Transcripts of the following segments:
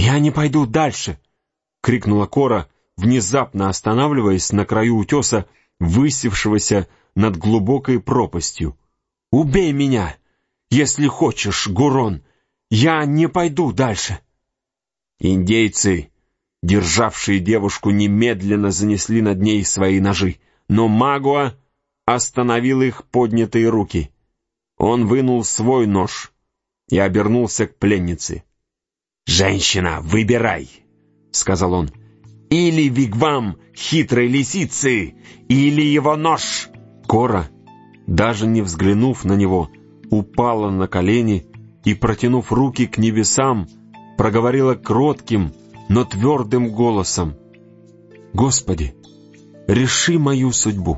«Я не пойду дальше!» — крикнула Кора, внезапно останавливаясь на краю утеса, высевшегося над глубокой пропастью. «Убей меня, если хочешь, Гурон! Я не пойду дальше!» Индейцы, державшие девушку, немедленно занесли над ней свои ножи, но Магуа остановил их поднятые руки. Он вынул свой нож и обернулся к пленнице. «Женщина, выбирай!» — сказал он. «Или вигвам хитрой лисицы, или его нож!» Кора, даже не взглянув на него, упала на колени и, протянув руки к небесам, проговорила кротким, но твердым голосом: «Господи, реши мою судьбу!»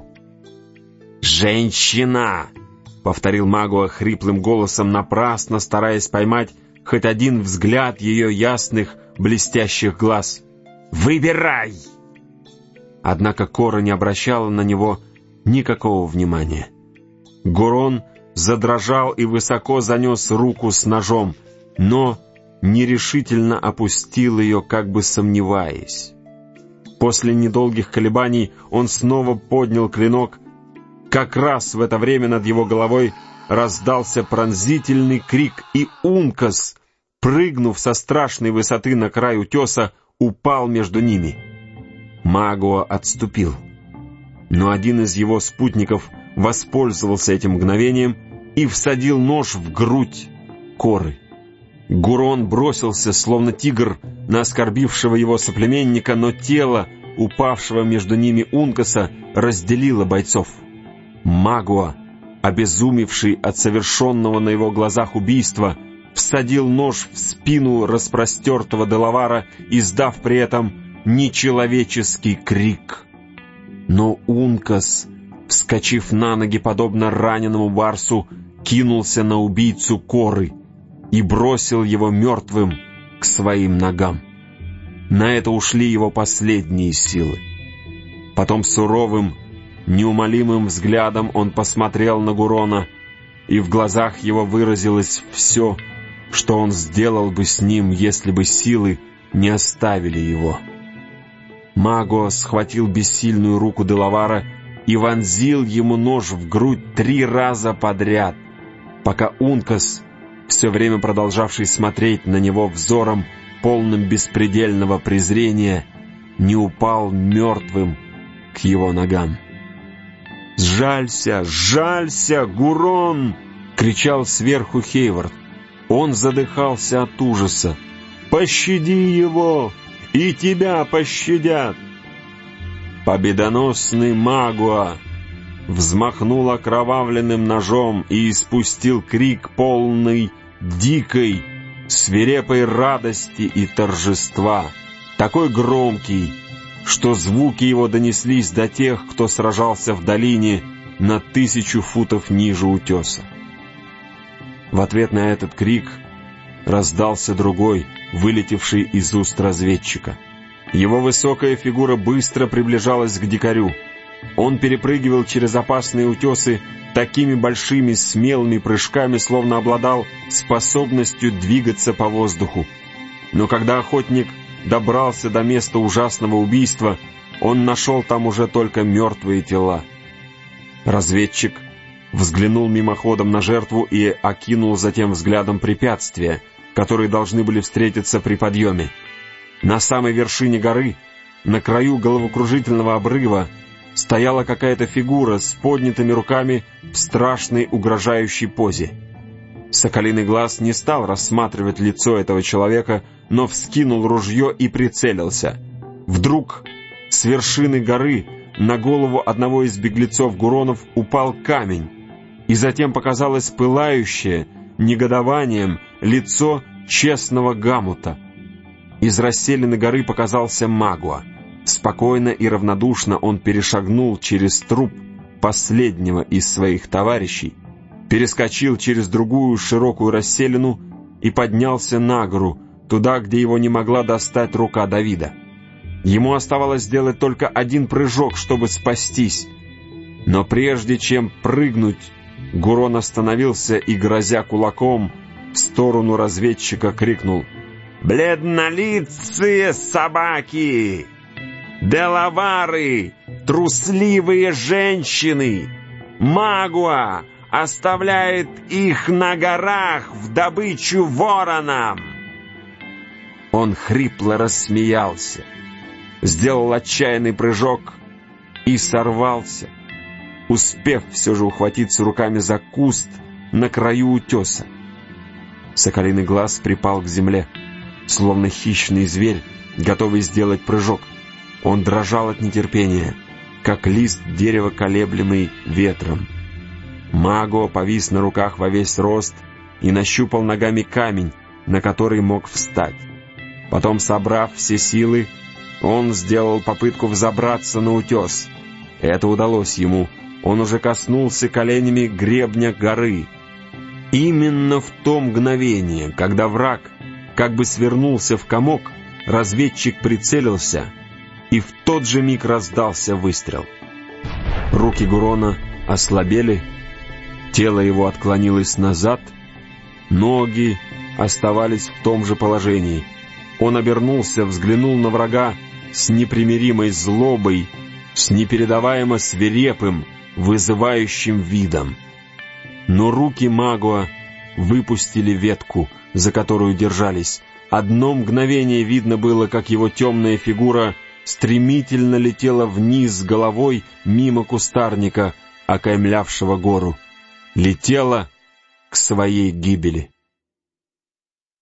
«Женщина!» — повторил Магуа хриплым голосом, напрасно стараясь поймать хоть один взгляд ее ясных, блестящих глаз. «Выбирай!» Однако Кора не обращала на него никакого внимания. Гурон задрожал и высоко занес руку с ножом, но нерешительно опустил ее, как бы сомневаясь. После недолгих колебаний он снова поднял клинок. Как раз в это время над его головой раздался пронзительный крик, и Ункас, прыгнув со страшной высоты на край утеса, упал между ними. Магуа отступил, но один из его спутников воспользовался этим мгновением и всадил нож в грудь Коры. Гурон бросился, словно тигр, на оскорбившего его соплеменника, но тело упавшего между ними Ункаса разделило бойцов. Магуа, обезумевший от совершенного на его глазах убийства, всадил нож в спину распростертого Делавара, издав при этом нечеловеческий крик. Но Ункас, вскочив на ноги, подобно раненому барсу, кинулся на убийцу Коры и бросил его мертвым к своим ногам. На это ушли его последние силы. Потом суровым, неумолимым взглядом он посмотрел на Гурона, и в глазах его выразилось все, что он сделал бы с ним, если бы силы не оставили его. Магуа схватил бессильную руку Делавара и вонзил ему нож в грудь 3 раза подряд, пока Ункас, все время продолжавший смотреть на него взором, полным беспредельного презрения, не упал мертвым к его ногам. «Сжалься, сжалься, Гурон!» — кричал сверху Хейвард. Он задыхался от ужаса. «Пощади его, и тебя пощадят!» Победоносный Магуа взмахнул окровавленным ножом и испустил крик, полный дикой, свирепой радости и торжества, такой громкий, что звуки его донеслись до тех, кто сражался в долине на 1000 футов ниже утеса. В ответ на этот крик раздался другой, вылетевший из уст разведчика. Его высокая фигура быстро приближалась к дикарю. Он перепрыгивал через опасные утесы такими большими смелыми прыжками, словно обладал способностью двигаться по воздуху. Но когда охотник добрался до места ужасного убийства, он нашел там уже только мертвые тела. Разведчик взглянул мимоходом на жертву и окинул затем взглядом препятствия, которые должны были встретиться при подъеме. На самой вершине горы, на краю головокружительного обрыва, стояла какая-то фигура с поднятыми руками в страшной угрожающей позе. Соколиный глаз не стал рассматривать лицо этого человека, но вскинул ружье и прицелился. Вдруг с вершины горы на голову одного из беглецов Гуронов упал камень, и затем показалось пылающее негодованием лицо честного Гамута. Из расселены горы показался Магуа. Спокойно и равнодушно он перешагнул через труп последнего из своих товарищей, перескочил через другую широкую расселину и поднялся на гору, туда, где его не могла достать рука Давида. Ему оставалось сделать только один прыжок, чтобы спастись. Но прежде чем прыгнуть, Гурон остановился и, грозя кулаком в сторону разведчика, крикнул: бледнолицые собаки, делавары, трусливые женщины. Магуа оставляет их на горах в добычу воронам. Он хрипло рассмеялся, сделал отчаянный прыжок и сорвался, успев все же ухватиться руками за куст на краю утеса. Соколиный глаз припал к земле, словно хищный зверь, готовый сделать прыжок. Он дрожал от нетерпения, как лист дерева, колеблемый ветром. Магуа повис на руках во весь рост и нащупал ногами камень, на который мог встать. Потом, собрав все силы, он сделал попытку взобраться на утес. Это удалось ему. Он уже коснулся коленями гребня горы. Именно в то мгновение, когда враг как бы свернулся в комок, разведчик прицелился, и в тот же миг раздался выстрел. Руки Гурона ослабели, тело его отклонилось назад, ноги оставались в том же положении. Он обернулся, взглянул на врага с непримиримой злобой, с непередаваемо свирепым, вызывающим видом. Но руки Магуа выпустили ветку, за которую держались. Одно мгновение видно было, как его темная фигура стремительно летела вниз с головой мимо кустарника, окаймлявшего гору. Летела к своей гибели.